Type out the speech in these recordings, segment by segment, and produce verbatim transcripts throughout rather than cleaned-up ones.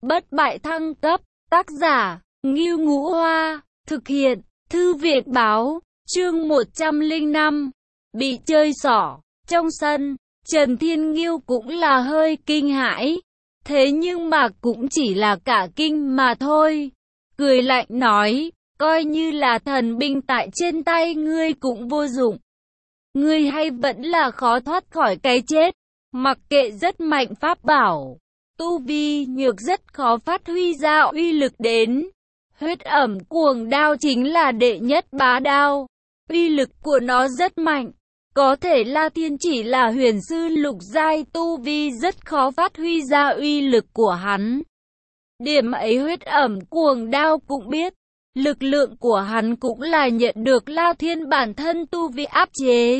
bất bại thăng cấp, tác giả, Ngưu Ngũ Hoa, thực hiện, Thư viện Báo, chương một trăm lẻ năm, bị chơi xỏ, trong sân, Trần Thiên Nghiêu cũng là hơi kinh hãi, thế nhưng mà cũng chỉ là cả kinh mà thôi, cười lạnh nói, coi như là thần binh tại trên tay ngươi cũng vô dụng, ngươi hay vẫn là khó thoát khỏi cái chết, mặc kệ rất mạnh pháp bảo. Tu vi nhược rất khó phát huy ra uy lực đến. Huyết ẩm cuồng đao chính là đệ nhất bá đao. Uy lực của nó rất mạnh. Có thể La Thiên chỉ là huyền sư lục giai tu vi rất khó phát huy ra uy lực của hắn. Điểm ấy huyết ẩm cuồng đao cũng biết. Lực lượng của hắn cũng là nhận được La Thiên bản thân tu vi áp chế.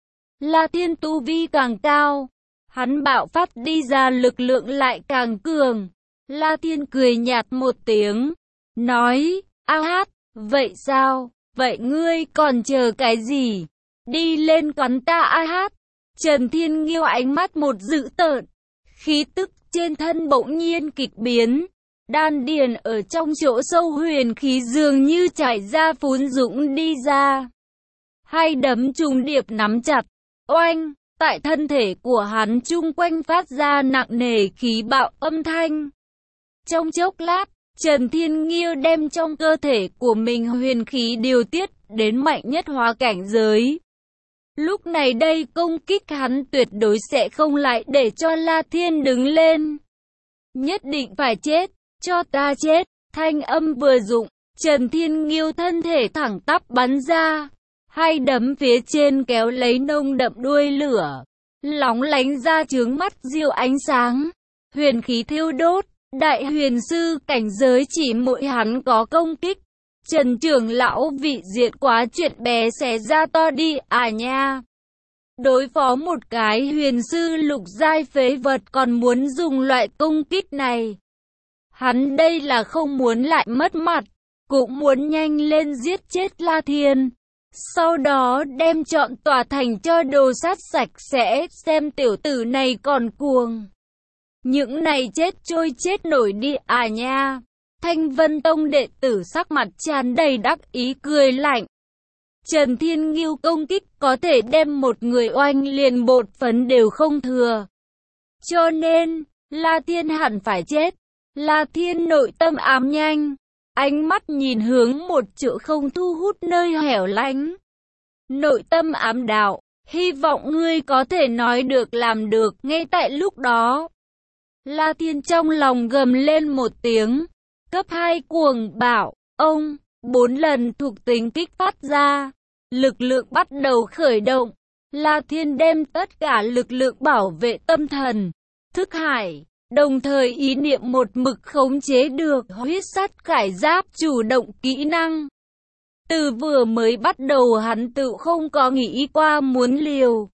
La Thiên tu vi càng cao, hắn bạo phát đi ra lực lượng lại càng cường. La Thiên cười nhạt một tiếng, nói, a hát, vậy sao, vậy ngươi còn chờ cái gì? Đi lên quán ta a hát. Trần Thiên Nghiêu ánh mắt một dữ tợn, khí tức trên thân bỗng nhiên kịch biến. Đan điền ở trong chỗ sâu huyền khí dường như chảy ra phún dũng đi ra. Hai đấm trùng điệp nắm chặt, oanh. Tại thân thể của hắn chung quanh phát ra nặng nề khí bạo âm thanh. Trong chốc lát, Trần Thiên Nghiêu đem trong cơ thể của mình huyền khí điều tiết đến mạnh nhất hóa cảnh giới. Lúc này đây công kích hắn tuyệt đối sẽ không lại để cho La Thiên đứng lên. Nhất định phải chết, cho ta chết. Thanh âm vừa dụng, Trần Thiên Nghiêu thân thể thẳng tắp bắn ra. Hai đấm phía trên kéo lấy nông đậm đuôi lửa, lóng lánh ra chướng mắt diệu ánh sáng, huyền khí thiêu đốt, đại huyền sư cảnh giới chỉ mỗi hắn có công kích. Trần trưởng lão vị diệt quá chuyện bé xé ra to đi à nha. Đối phó một cái huyền sư lục giai phế vật còn muốn dùng loại công kích này. Hắn đây là không muốn lại mất mặt, cũng muốn nhanh lên giết chết La Thiên. Sau đó đem trọn tòa thành cho đồ sát sạch sẽ, xem tiểu tử này còn cuồng. Những này chết trôi chết nổi đi à nha. Thanh Vân Tông đệ tử sắc mặt tràn đầy đắc ý cười lạnh. Trần Thiên Nghiêu công kích có thể đem một người oanh liền bột phấn đều không thừa. Cho nên, La Thiên hẳn phải chết. La Thiên nội tâm ám nhanh. Ánh mắt nhìn hướng một chỗ không thu hút nơi hẻo lánh. Nội tâm ám đạo, hy vọng ngươi có thể nói được làm được ngay tại lúc đó. La Thiên trong lòng gầm lên một tiếng, cấp hai cuồng bạo, ông, bốn lần thuộc tính kích phát ra, lực lượng bắt đầu khởi động. La Thiên đem tất cả lực lượng bảo vệ tâm thần, thức hải. Đồng thời ý niệm một mực khống chế được huyết sắt khải giáp chủ động kỹ năng. Từ vừa mới bắt đầu hắn tự không có nghĩ qua muốn liều.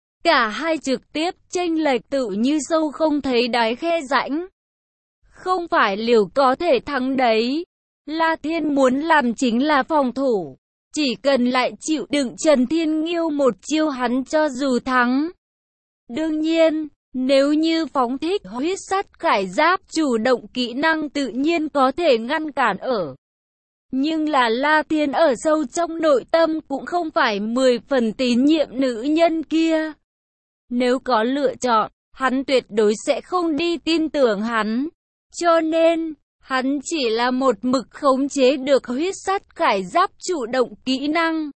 Cả hai trực tiếp chênh lệch tự như sâu không thấy đáy khe rãnh. Không phải liều có thể thắng đấy. La Thiên muốn làm chính là phòng thủ. Chỉ cần lại chịu đựng Trần Thiên Nghiêu một chiêu hắn cho dù thắng. Đương nhiên, nếu như phóng thích huyết sắt khải giáp chủ động kỹ năng tự nhiên có thể ngăn cản ở. Nhưng là La Thiên ở sâu trong nội tâm cũng không phải mười phần tín nhiệm nữ nhân kia. Nếu có lựa chọn, hắn tuyệt đối sẽ không đi tin tưởng hắn. Cho nên, hắn chỉ là một mực khống chế được huyết sắt khải giáp chủ động kỹ năng.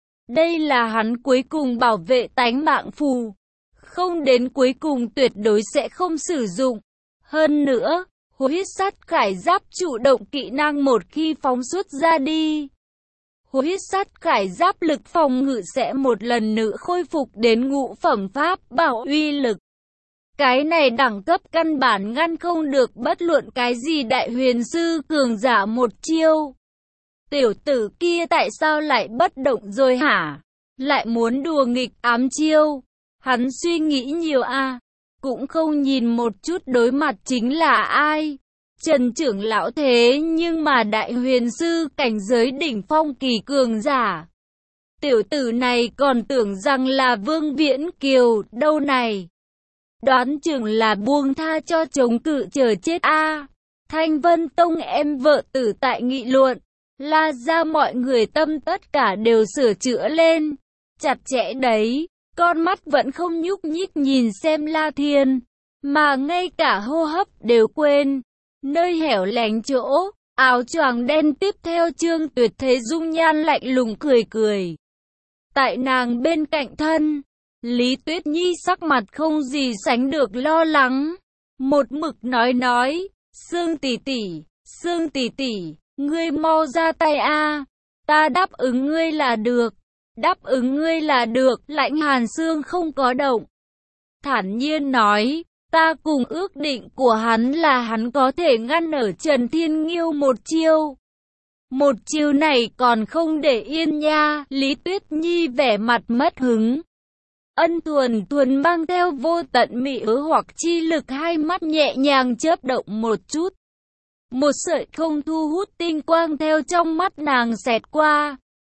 Đây là hắn cuối cùng bảo vệ tánh mạng phù. Không đến cuối cùng tuyệt đối sẽ không sử dụng. Hơn nữa, huyết sắt khải giáp chủ động kỹ năng một khi phóng xuất ra đi. Huyết sắt khải giáp lực phòng ngự sẽ một lần nữa khôi phục đến ngũ phẩm pháp bảo uy lực. Cái này đẳng cấp căn bản ngăn không được bất luận cái gì đại huyền sư cường giả một chiêu. Tiểu tử kia tại sao lại bất động rồi hả? Lại muốn đùa nghịch ám chiêu. Hắn suy nghĩ nhiều à, cũng không nhìn một chút đối mặt chính là ai. Trần trưởng lão thế nhưng mà đại huyền sư cảnh giới đỉnh phong kỳ cường giả. Tiểu tử này còn tưởng rằng là Vương Viễn Kiều đâu này. Đoán chừng là buông tha cho chống cự chờ chết a. Thanh Vân Tông em vợ tử tại nghị luận. La gia mọi người tâm tất cả đều sửa chữa lên. Chặt chẽ đấy, con mắt vẫn không nhúc nhích nhìn xem La Thiên, mà ngay cả hô hấp đều quên. Nơi hẻo lánh chỗ, áo choàng đen tiếp theo Trương Tuyệt thế dung nhan lạnh lùng cười cười. Tại nàng bên cạnh thân, Lý Tuyết Nhi sắc mặt không gì sánh được lo lắng. Một mực nói nói, Sương tỷ tỷ, Sương tỷ tỷ, ngươi mau ra tay a, ta đáp ứng ngươi là được, đáp ứng ngươi là được. Lãnh Hàn Sương không có động, thản nhiên nói, ta cùng ước định của hắn là hắn có thể ngăn ở Trần Thiên Nghiêu một chiêu. Một chiêu này còn không để yên nha. Lý Tuyết Nhi vẻ mặt mất hứng. Ân Thuần Thuần mang theo vô tận mị ứ hoặc chi lực, hai mắt nhẹ nhàng chớp động một chút. Một sợi không thu hút tinh quang theo trong mắt nàng xẹt qua.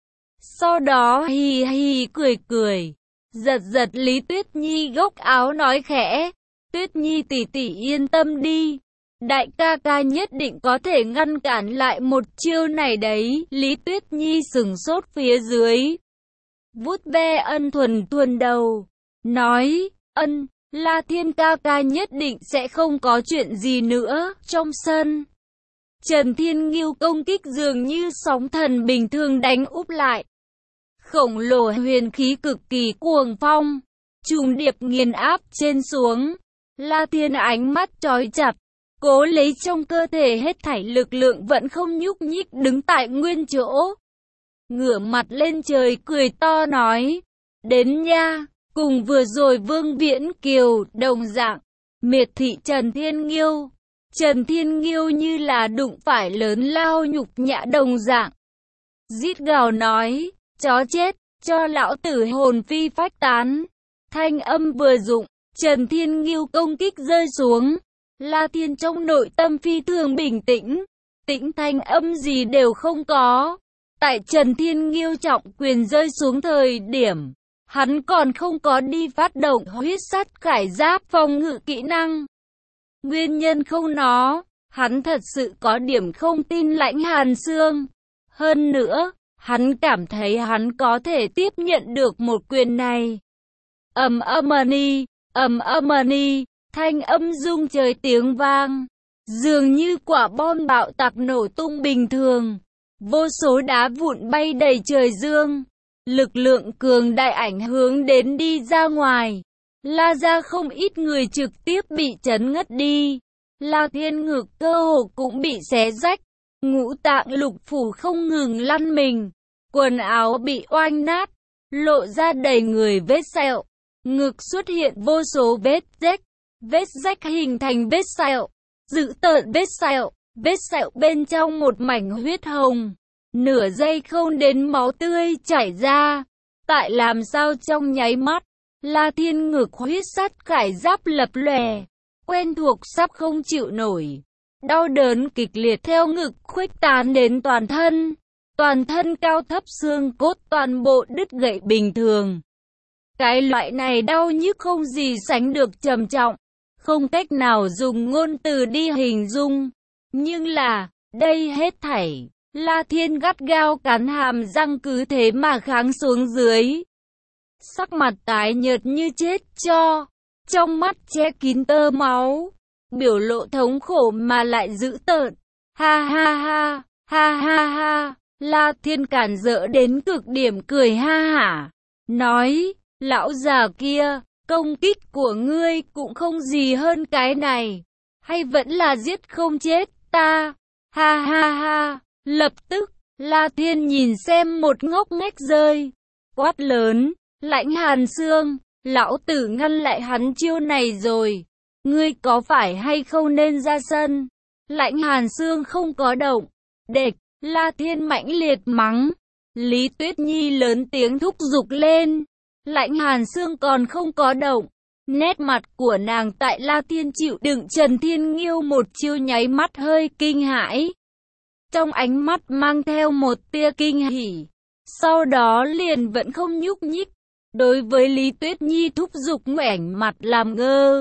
Sau đó hì hì cười cười, giật giật Lý Tuyết Nhi góc áo nói khẽ, Tuyết Nhi tỷ tỷ yên tâm đi, đại ca ca nhất định có thể ngăn cản lại một chiêu này đấy. Lý Tuyết Nhi sừng sốt phía dưới, vuốt ve Ân Thuần Thuần đầu, nói, ân, La Thiên ca ca nhất định sẽ không có chuyện gì nữa. Trong sân, Trần Thiên Nghiêu công kích dường như sóng thần bình thường đánh úp lại. Khổng lồ huyền khí cực kỳ cuồng phong, trùng điệp nghiền áp trên xuống. La Thiên ánh mắt chói chặt, cố lấy trong cơ thể hết thảy lực lượng vẫn không nhúc nhích đứng tại nguyên chỗ. Ngửa mặt lên trời cười to nói, đến nha, cùng vừa rồi Vương Viễn Kiều đồng dạng, miệt thị Trần Thiên Nghiêu. Trần Thiên Nghiêu như là đụng phải lớn lao nhục nhã đồng dạng, rít gào nói, chó chết, cho lão tử hồn phi phách tán. Thanh âm vừa dụng, Trần Thiên Nghiêu công kích rơi xuống. La Thiên trong nội tâm phi thường bình tĩnh, tĩnh thanh âm gì đều không có. Tại Trần Thiên Nghiêu trọng quyền rơi xuống thời điểm, hắn còn không có đi phát động huyết sắt khải giáp phòng ngự kỹ năng. Nguyên nhân không nó, hắn thật sự có điểm không tin Lãnh Hàn Sương. Hơn nữa, hắn cảm thấy hắn có thể tiếp nhận được một quyền này. Ầm ầm ni, ầm ầm ni, thanh âm rung trời tiếng vang, dường như quả bom bạo tạc nổ tung bình thường. Vô số đá vụn bay đầy trời dương, lực lượng cường đại ảnh hướng đến đi ra ngoài. La ra không ít người trực tiếp bị chấn ngất đi. La Thiên ngực cơ hồ cũng bị xé rách, ngũ tạng lục phủ không ngừng lăn mình, quần áo bị oanh nát, lộ ra đầy người vết sẹo, ngực xuất hiện vô số vết rách, vết rách hình thành vết sẹo, dữ tợn vết sẹo, vết sẹo bên trong một mảnh huyết hồng, nửa giây không đến máu tươi chảy ra. Tại làm sao trong nháy mắt, La Thiên ngực huyết sắt khải giáp lập lòe, quen thuộc sắp không chịu nổi. Đau đớn kịch liệt theo ngực khuếch tán đến toàn thân, toàn thân cao thấp xương cốt toàn bộ đứt gãy bình thường. Cái loại này đau nhức không gì sánh được trầm trọng, không cách nào dùng ngôn từ đi hình dung. Nhưng là, đây hết thảy, La Thiên gắt gao cắn hàm răng cứ thế mà kháng xuống dưới. Sắc mặt tái nhợt như chết cho, trong mắt che kín tơ máu, biểu lộ thống khổ mà lại dữ tợn. Ha ha ha, ha ha ha, La Thiên cản rỡ đến cực điểm cười ha hả, nói, lão già kia, công kích của ngươi cũng không gì hơn cái này, hay vẫn là giết không chết ta, ha ha ha. Lập tức, La Thiên nhìn xem một ngốc nghếch rơi, quát lớn, Lãnh Hàn Sương, lão tử ngăn lại hắn chiêu này rồi, ngươi có phải hay không nên ra sân? Lãnh Hàn Sương không có động, địch, La Thiên mãnh liệt mắng, Lý Tuyết Nhi lớn tiếng thúc giục lên, Lãnh Hàn Sương còn không có động, nét mặt của nàng tại La Thiên chịu đựng Trần Thiên Nghiêu một chiêu nháy mắt hơi kinh hãi. Trong ánh mắt mang theo một tia kinh hỉ, sau đó liền vẫn không nhúc nhích, đối với Lý Tuyết Nhi thúc giục ngoảnh mặt làm ngơ.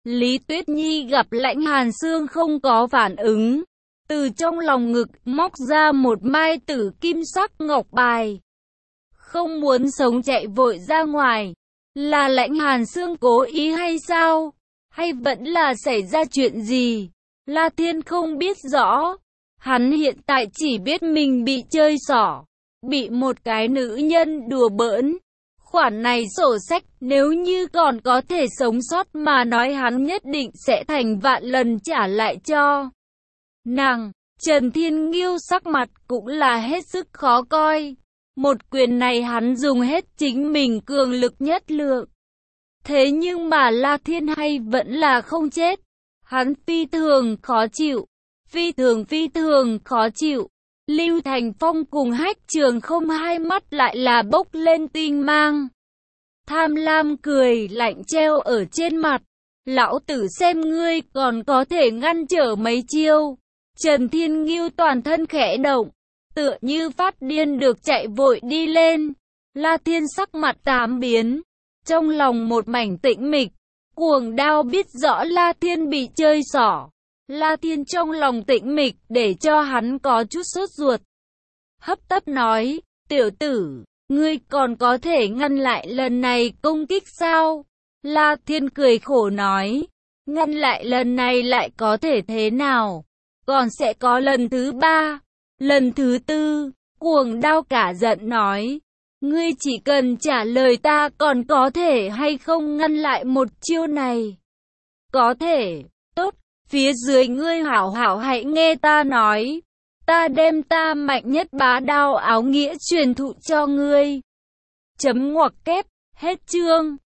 Lý Tuyết Nhi gặp Lãnh Hàn Xương không có phản ứng, từ trong lòng ngực móc ra một mai tử kim sắc ngọc bài. Không muốn sống chạy vội ra ngoài. Là Lãnh Hàn Xương cố ý hay sao? Hay vẫn là xảy ra chuyện gì? La Thiên không biết rõ. Hắn hiện tại chỉ biết mình bị chơi xỏ, bị một cái nữ nhân đùa bỡn. Khoản này sổ sách, nếu như còn có thể sống sót mà nói hắn nhất định sẽ thành vạn lần trả lại cho nàng. Trần Thiên Nghiêu sắc mặt cũng là hết sức khó coi. Một quyền này hắn dùng hết chính mình cường lực nhất lượng. Thế nhưng mà La Thiên hay vẫn là không chết. Hắn phi thường khó chịu. Phi thường phi thường khó chịu. Lưu Thành Phong cùng Hách Trường Không hai mắt lại là bốc lên tinh mang. Tham lam cười lạnh treo ở trên mặt. Lão tử xem ngươi còn có thể ngăn trở mấy chiêu. Trần Thiên Nghiêu toàn thân khẽ động, tựa như phát điên được chạy vội đi lên. La Thiên sắc mặt tám biến, trong lòng một mảnh tĩnh mịch. Cuồng Đao biết rõ La Thiên bị chơi xỏ. La Thiên trong lòng tĩnh mịch để cho hắn có chút sốt ruột. Hấp tấp nói, tiểu tử, ngươi còn có thể ngăn lại lần này công kích sao? La Thiên cười khổ nói, ngăn lại lần này lại có thể thế nào? Còn sẽ có lần thứ ba, lần thứ tư. Cuồng Đao cả giận nói, ngươi chỉ cần trả lời ta còn có thể hay không ngăn lại một chiêu này. Có thể, tốt, phía dưới ngươi hảo hảo hãy nghe ta nói. Ta đem ta mạnh nhất bá đao áo nghĩa truyền thụ cho ngươi. Chấm ngoặc kép, hết chương.